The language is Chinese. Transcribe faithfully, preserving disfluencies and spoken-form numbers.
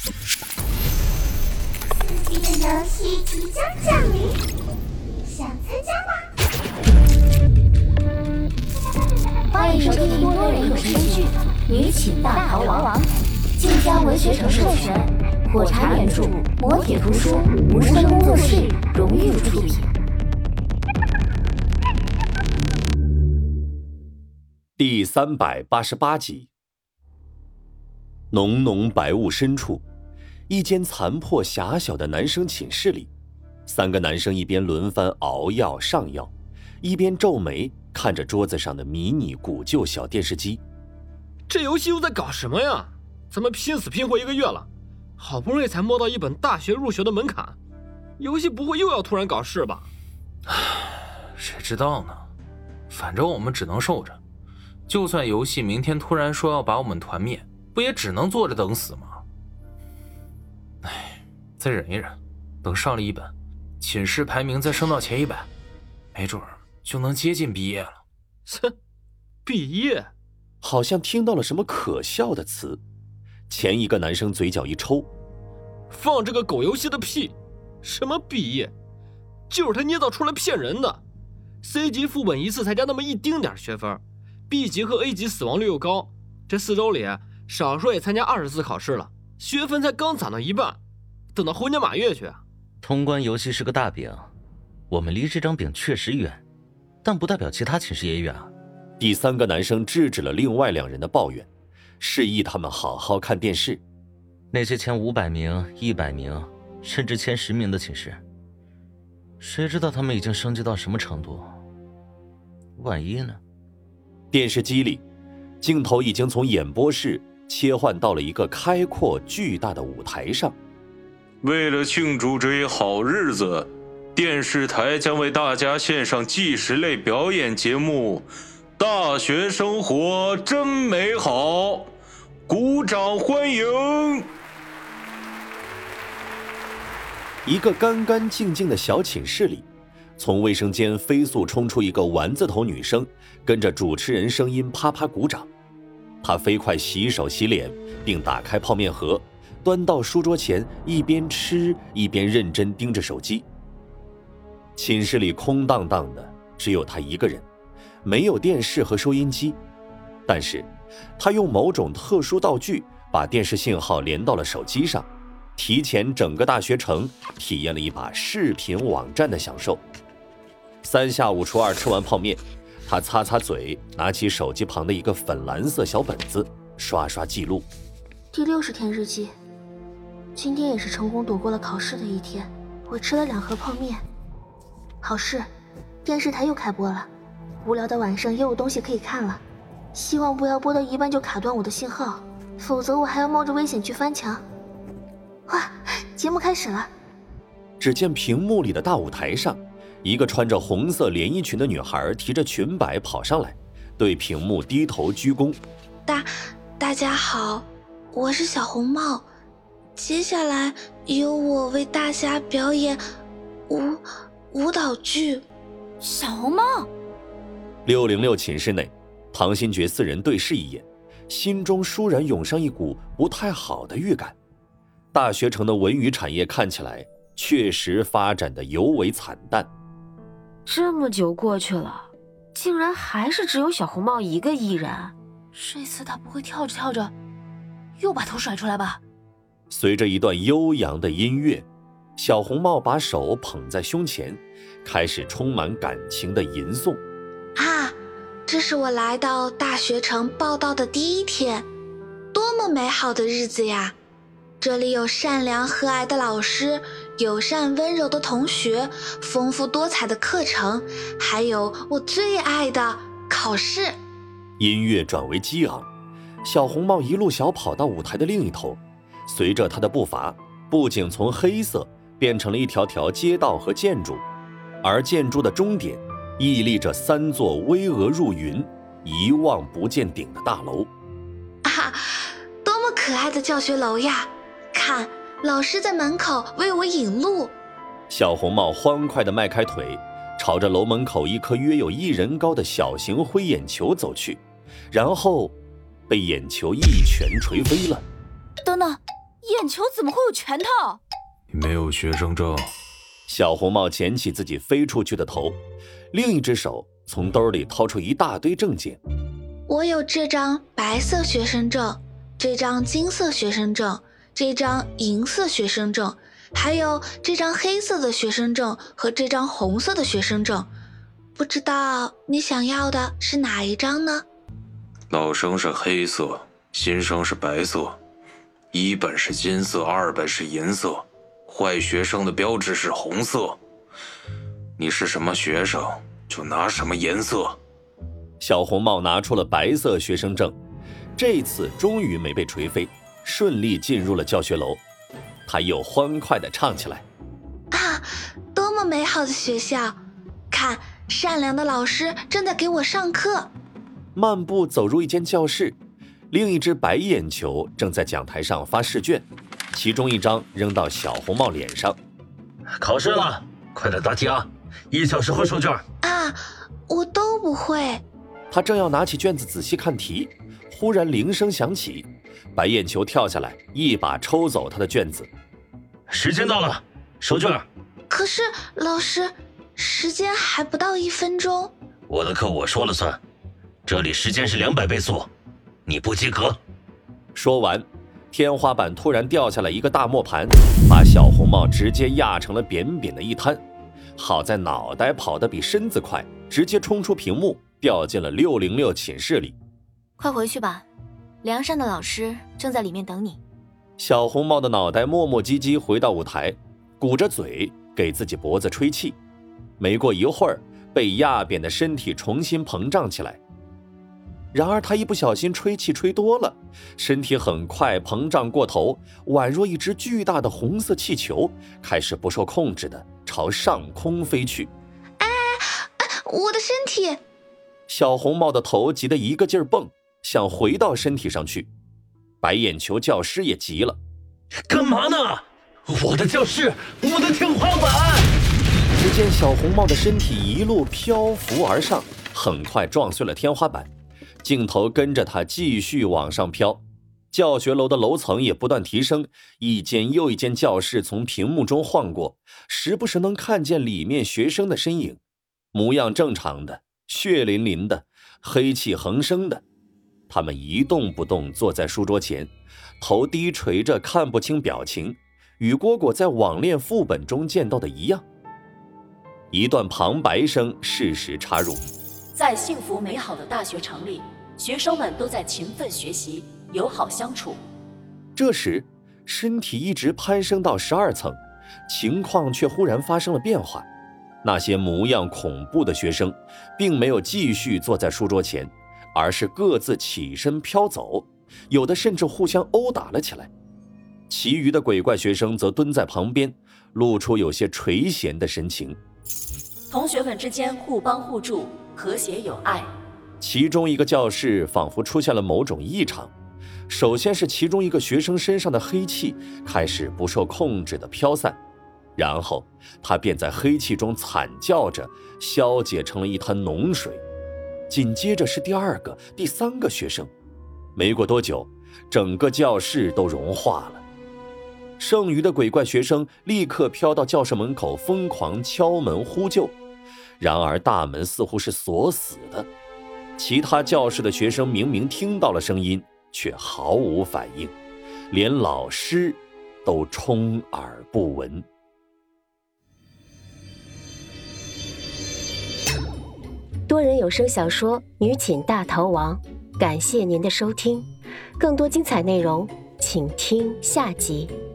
刺激的游戏即将降临，想参加吗？ 欢迎收听多人有声剧《女寝大逃亡》，晋江文学城授权，火柴原著，磨铁图书，无声工作室荣誉出品。 第三百八十八集。浓浓白雾深处，一间残破狭小的男生寝室里，三个男生一边轮番熬药上药，一边皱眉看着桌子上的迷你古旧小电视机。 这游戏又在搞什么呀？咱们拼死拼活一个月了，好不容易才摸到一本大学入学的门槛，游戏不会又要突然搞事吧？ 谁知道呢？反正我们只能受着，就算游戏明天突然说要把我们团灭，不也只能坐着等死吗？唉，再忍一忍，等上了一本，寝室排名再升到前一百，没准就能接近毕业了。 哼，毕业？ 好像听到了什么可笑的词。前一个男生嘴角一抽， 放这个狗游戏的屁！什么毕业？就是他捏造出来骗人的。C 级副本一次才加那么一丁点学分， B 级和 A 级死亡率又高，这四周里少说也参加二十次考试了，学分才刚攒到一半，等到猴年马月去啊！ 通关游戏是个大饼，我们离这张饼确实远，但不代表其他寝室也远啊。 第三个男生制止了另外两人的抱怨，示意他们好好看电视。 那些前五百名、一百名，甚至前十名的寝室，谁知道他们已经升级到什么程度？万一呢？ 电视机里，镜头已经从演播室切换到了一个开阔巨大的舞台上。 为了庆祝这一好日子，电视台将为大家献上纪实类表演节目《大学生活真美好》，鼓掌欢迎！ 一个干干净净的小寝室里，从卫生间飞速冲出一个丸子头女生，跟着主持人声音啪啪鼓掌。她飞快洗手洗脸，并打开泡面盒，端到书桌前，一边吃一边认真盯着手机。寝室里空荡荡的，只有她一个人，没有电视和收音机，但是她用某种特殊道具把电视信号连到了手机上，提前整个大学城体验了一把视频网站的享受。三下五除二吃完泡面，他擦擦嘴，拿起手机旁的一个粉蓝色小本子，刷刷记录。 第六十天日记，今天也是成功躲过了考试的一天。我吃了两盒泡面。好事，电视台又开播了，无聊的晚上也有东西可以看了。希望不要播到一半就卡断我的信号，否则我还要冒着危险去翻墙。哇，节目开始了！ 只见屏幕里的大舞台上，一个穿着红色连衣裙的女孩提着裙摆跑上来，对屏幕低头鞠躬。 大大家好，我是小红帽，接下来由我为大家表演舞舞蹈剧。 小红帽。 六零六寝室内，唐新觉四人对视一眼，心中倏然涌上一股不太好的预感。大学城的文娱产业看起来确实发展的尤为惨淡。 这么久过去了，竟然还是只有小红帽一个艺人。 这次他不会跳着跳着又把头甩出来吧？ 随着一段悠扬的音乐，小红帽把手捧在胸前，开始充满感情的吟诵。 啊，这是我来到大学城报道的第一天，多么美好的日子呀！这里有善良和蔼的老师，友善温柔的同学，丰富多彩的课程，还有我最爱的考试。 音乐转为激昂，小红帽一路小跑到舞台的另一头，随着他的步伐，布景从黑色变成了一条条街道和建筑，而建筑的终点屹立着三座巍峨入云、一望不见顶的大楼。 啊，多么可爱的教学楼呀！看，老师在门口为我引路。 小红帽欢快地迈开腿，朝着楼门口一颗约有一人高的小型灰眼球走去，然后被眼球一拳捶飞了。 等等， 眼球怎么会有拳头？ 你没有学生证。 小红帽捡起自己飞出去的头，另一只手从兜里掏出一大堆证件。 我有这张白色学生证，这张金色学生证，这张银色学生证，还有这张黑色的学生证和这张红色的学生证。不知道你想要的是哪一张呢？ 老生是黑色，新生是白色，一本是金色，二本是银色，坏学生的标志是红色。你是什么学生，就拿什么颜色。 小红帽拿出了白色学生证，这次终于没被锤飞，顺利进入了教学楼。他又欢快地唱起来： 啊，多么美好的学校！看，善良的老师正在给我上课。 漫步走入一间教室，另一只白眼球正在讲台上发试卷，其中一张扔到小红帽脸上。 考试了，快点答题啊！一小时后收卷。 啊，我都不会。 他正要拿起卷子仔细看题，忽然铃声响起，白眼球跳下来，一把抽走他的卷子。 时间到了，收卷。 可是老师，时间还不到一分钟。 我的课我说了算，这里时间是两百倍速，你不及格。 说完，天花板突然掉下来一个大磨盘，把小红帽直接压成了扁扁的一滩。好在脑袋跑得比身子快，直接冲出屏幕，掉进了六零六寝室里。 快回去吧，良善的老师正在里面等你。 小红帽的脑袋磨磨唧唧回到舞台，鼓着嘴给自己脖子吹气。没过一会儿，被压扁的身体重新膨胀起来。然而他一不小心吹气吹多了，身体很快膨胀过头，宛若一只巨大的红色气球，开始不受控制地朝上空飞去。 哎，我的身体！ 小红帽的头急得一个劲儿蹦，想回到身体上去。白眼球教师也急了： 干嘛呢？我的教室，我的天花板！ 只见小红帽的身体一路漂浮而上，很快撞碎了天花板。镜头跟着他继续往上飘，教学楼的楼层也不断提升，一间又一间教室从屏幕中晃过，时不时能看见里面学生的身影，模样正常的，血淋淋的，黑气横生的。他们一动不动坐在书桌前，头低垂着看不清表情，与蝈蝈在网恋副本中见到的一样。一段旁白声适时插入。 在幸福美好的大学城里，学生们都在勤奋学习，友好相处。 这时，身体一直攀升到十二层，情况却忽然发生了变化。那些模样恐怖的学生，并没有继续坐在书桌前，而是各自起身飘走，有的甚至互相殴打了起来。其余的鬼怪学生则蹲在旁边，露出有些垂涎的神情。 同学们之间互帮互助，和谐有爱。 其中一个教室仿佛出现了某种异常，首先是其中一个学生身上的黑气开始不受控制地飘散，然后他便在黑气中惨叫着消解成了一滩脓水。紧接着是第二个、第三个学生，没过多久，整个教室都融化了。剩余的鬼怪学生立刻飘到教室门口，疯狂敲门呼救。然而大门似乎是锁死的，其他教室的学生明明听到了声音，却毫无反应，连老师都充耳不闻。 多人有声小说《女寝大逃亡》，感谢您的收听，更多精彩内容请听下集。